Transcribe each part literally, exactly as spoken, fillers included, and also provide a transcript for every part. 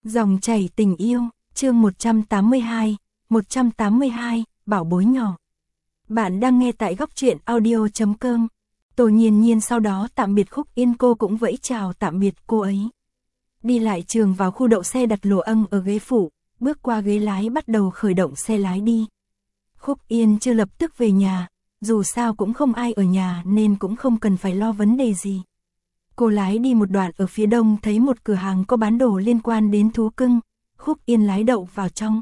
Dòng chảy tình yêu, chương một trăm tám mươi hai, một trăm tám mươi hai, bảo bối nhỏ. Bạn đang nghe tại góc truyện audio chấm com. Tô Nhiên Nhiên sau đó tạm biệt Khúc Yên, cô cũng vẫy chào tạm biệt cô ấy. Đi lại trường vào khu đậu xe, đặt Lồ Ân ở ghế phụ, bước qua ghế lái bắt đầu khởi động xe lái đi. Khúc Yên chưa lập tức về nhà, dù sao cũng không ai ở nhà nên cũng không cần phải lo vấn đề gì. Cô lái đi một đoạn, ở phía đông thấy một cửa hàng có bán đồ liên quan đến thú cưng. Khúc Yên lái đậu vào trong,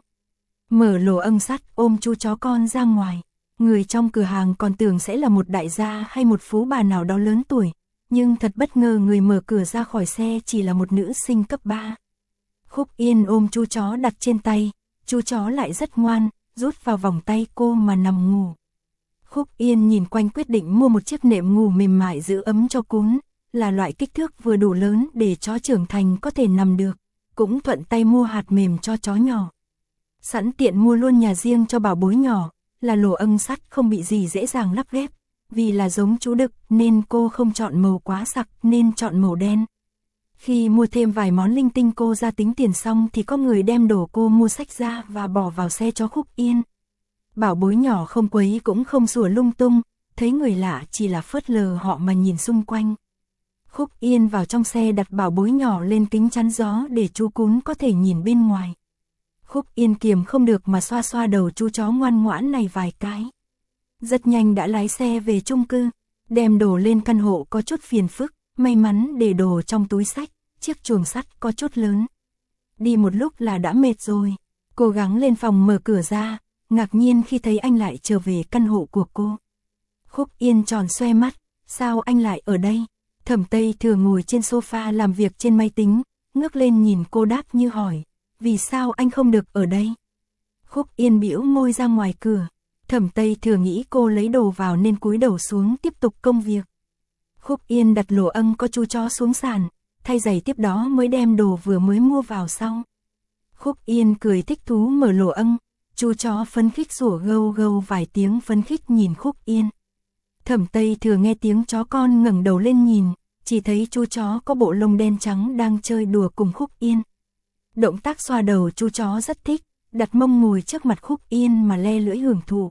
mở lỗ ân sắt, ôm chú chó con ra ngoài. Người trong cửa hàng còn tưởng sẽ là một đại gia hay một phú bà nào đó lớn tuổi, nhưng thật bất ngờ người mở cửa ra khỏi xe chỉ là một nữ sinh cấp ba. Khúc Yên ôm chú chó đặt trên tay, chú chó lại rất ngoan, rút vào vòng tay cô mà nằm ngủ. Khúc Yên nhìn quanh quyết định mua một chiếc nệm ngủ mềm mại giữ ấm cho cún, là loại kích thước vừa đủ lớn để chó trưởng thành có thể nằm được, cũng thuận tay mua hạt mềm cho chó nhỏ. Sẵn tiện mua luôn nhà riêng cho bảo bối nhỏ, là lỗ ân sắt không bị gì dễ dàng lắp ghép, vì là giống chú đực nên cô không chọn màu quá sặc nên chọn màu đen. Khi mua thêm vài món linh tinh cô ra tính tiền xong thì có người đem đồ cô mua xách ra và bỏ vào xe cho Khúc Yên. Bảo bối nhỏ không quấy cũng không sủa lung tung, thấy người lạ chỉ là phớt lờ họ mà nhìn xung quanh. Khúc Yên vào trong xe đặt bảo bối nhỏ lên kính chắn gió để chú cún có thể nhìn bên ngoài. Khúc Yên kiềm không được mà xoa xoa đầu chú chó ngoan ngoãn này vài cái. Rất nhanh đã lái xe về chung cư, đem đồ lên căn hộ có chút phiền phức, may mắn để đồ trong túi xách, chiếc chuồng sắt có chút lớn. Đi một lúc là đã mệt rồi, cố gắng lên phòng mở cửa ra, ngạc nhiên khi thấy anh lại trở về căn hộ của cô. Khúc Yên tròn xoe mắt, sao anh lại ở đây? Thẩm Tây Thừa ngồi trên sofa làm việc trên máy tính, ngước lên nhìn cô đáp như hỏi, vì sao anh không được ở đây? Khúc Yên bĩu môi ra ngoài cửa, Thẩm Tây Thừa nghĩ cô lấy đồ vào nên cúi đầu xuống tiếp tục công việc. Khúc Yên đặt Lỗ Ân có chú chó xuống sàn, thay giày tiếp đó mới đem đồ vừa mới mua vào sau. Khúc Yên cười thích thú mở Lỗ Ân, chú chó phấn khích sủa gâu gâu vài tiếng phấn khích nhìn Khúc Yên. Thẩm Tây Thừa nghe tiếng chó con ngẩng đầu lên nhìn, chỉ thấy chú chó có bộ lông đen trắng đang chơi đùa cùng Khúc Yên. Động tác xoa đầu chú chó rất thích, đặt mông ngồi trước mặt Khúc Yên mà le lưỡi hưởng thụ.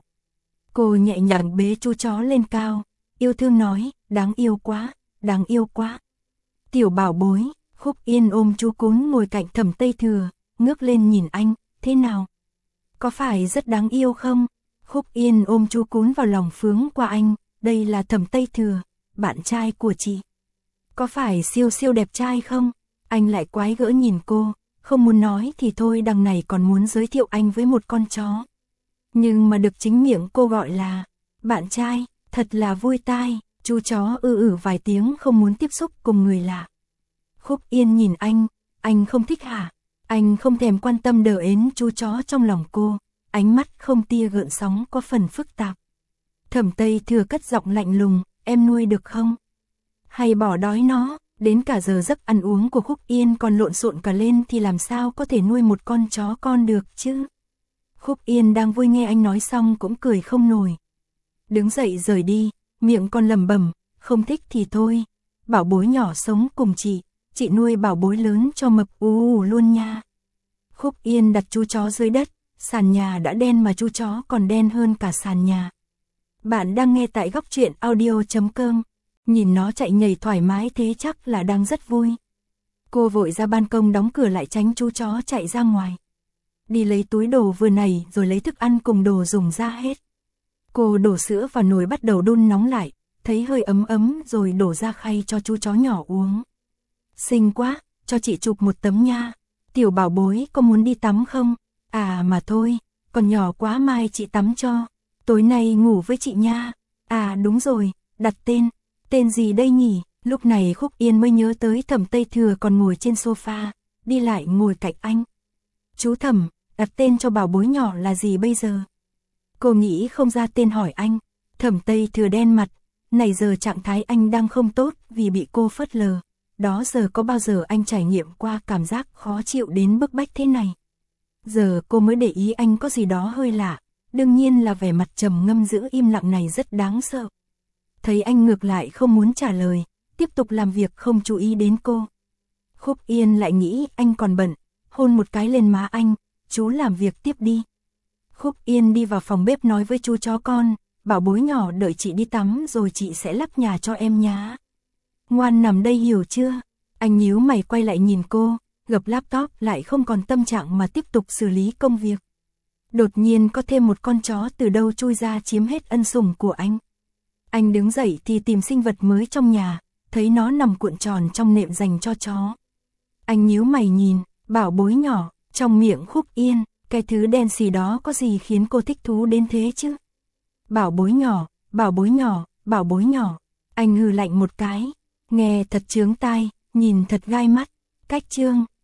Cô nhẹ nhàng bế chú chó lên cao, yêu thương nói, đáng yêu quá, đáng yêu quá. Tiểu bảo bối. Khúc Yên ôm chú cún ngồi cạnh Thẩm Tây Thừa, ngước lên nhìn anh, thế nào? Có phải rất đáng yêu không? Khúc Yên ôm chú cún vào lòng phướng qua anh, đây là Thẩm Tây Thừa, bạn trai của chị. Có phải siêu siêu đẹp trai không? Anh lại quái gỡ nhìn cô, không muốn nói thì thôi, đằng này còn muốn giới thiệu anh với một con chó. Nhưng mà được chính miệng cô gọi là bạn trai, thật là vui tai. Chú chó ư ử vài tiếng không muốn tiếp xúc cùng người lạ. Khúc Yên nhìn anh, anh không thích hả? Anh không thèm quan tâm đờ ến chú chó trong lòng cô, ánh mắt không tia gợn sóng có phần phức tạp. Thẩm Tây Thừa cất giọng lạnh lùng, em nuôi được không? Hay bỏ đói nó, đến cả giờ giấc ăn uống của Khúc Yên còn lộn xộn cả lên thì làm sao có thể nuôi một con chó con được chứ? Khúc Yên đang vui nghe anh nói xong cũng cười không nổi. Đứng dậy rời đi, miệng còn lẩm bẩm, không thích thì thôi, bảo bối nhỏ sống cùng chị, chị nuôi bảo bối lớn cho mập ù ù luôn nha. Khúc Yên đặt chú chó dưới đất, sàn nhà đã đen mà chú chó còn đen hơn cả sàn nhà. Bạn đang nghe tại góc truyện audio chấm com, nhìn nó chạy nhảy thoải mái thế chắc là đang rất vui. Cô vội ra ban công đóng cửa lại tránh chú chó chạy ra ngoài. Đi lấy túi đồ vừa nảy rồi lấy thức ăn cùng đồ dùng ra hết. Cô đổ sữa vào nồi bắt đầu đun nóng lại, thấy hơi ấm ấm rồi đổ ra khay cho chú chó nhỏ uống. Xinh quá, cho chị chụp một tấm nha. Tiểu bảo bối có muốn đi tắm không? À mà thôi, còn nhỏ quá mai chị tắm cho. Tối nay ngủ với chị nha. À đúng rồi, đặt tên. Tên gì đây nhỉ? Lúc này Khúc Yên mới nhớ tới Thẩm Tây Thừa còn ngồi trên sofa, đi lại ngồi cạnh anh. Chú Thẩm, đặt tên cho bảo bối nhỏ là gì bây giờ? Cô nghĩ không ra tên hỏi anh. Thẩm Tây Thừa đen mặt, này giờ trạng thái anh đang không tốt vì bị cô phớt lờ. Đó giờ có bao giờ anh trải nghiệm qua cảm giác khó chịu đến bức bách thế này? Giờ cô mới để ý anh có gì đó hơi lạ, đương nhiên là vẻ mặt trầm ngâm giữ im lặng này rất đáng sợ. Thấy anh ngược lại không muốn trả lời, tiếp tục làm việc không chú ý đến cô. Khúc Yên lại nghĩ anh còn bận, hôn một cái lên má anh, chú làm việc tiếp đi. Khúc Yên đi vào phòng bếp nói với chú chó con, bảo bối nhỏ đợi chị đi tắm rồi chị sẽ lắp nhà cho em nhá. Ngoan nằm đây hiểu chưa? Anh nhíu mày quay lại nhìn cô, gập laptop lại không còn tâm trạng mà tiếp tục xử lý công việc. Đột nhiên có thêm một con chó từ đâu chui ra chiếm hết ân sủng của anh. Anh đứng dậy thì tìm sinh vật mới trong nhà, thấy nó nằm cuộn tròn trong nệm dành cho chó. Anh nhíu mày nhìn, bảo bối nhỏ, trong miệng Khúc Yên, cái thứ đen xì đó có gì khiến cô thích thú đến thế chứ? Bảo bối nhỏ, bảo bối nhỏ, bảo bối nhỏ. Anh hừ lạnh một cái, nghe thật chướng tai, nhìn thật gai mắt. Cách chương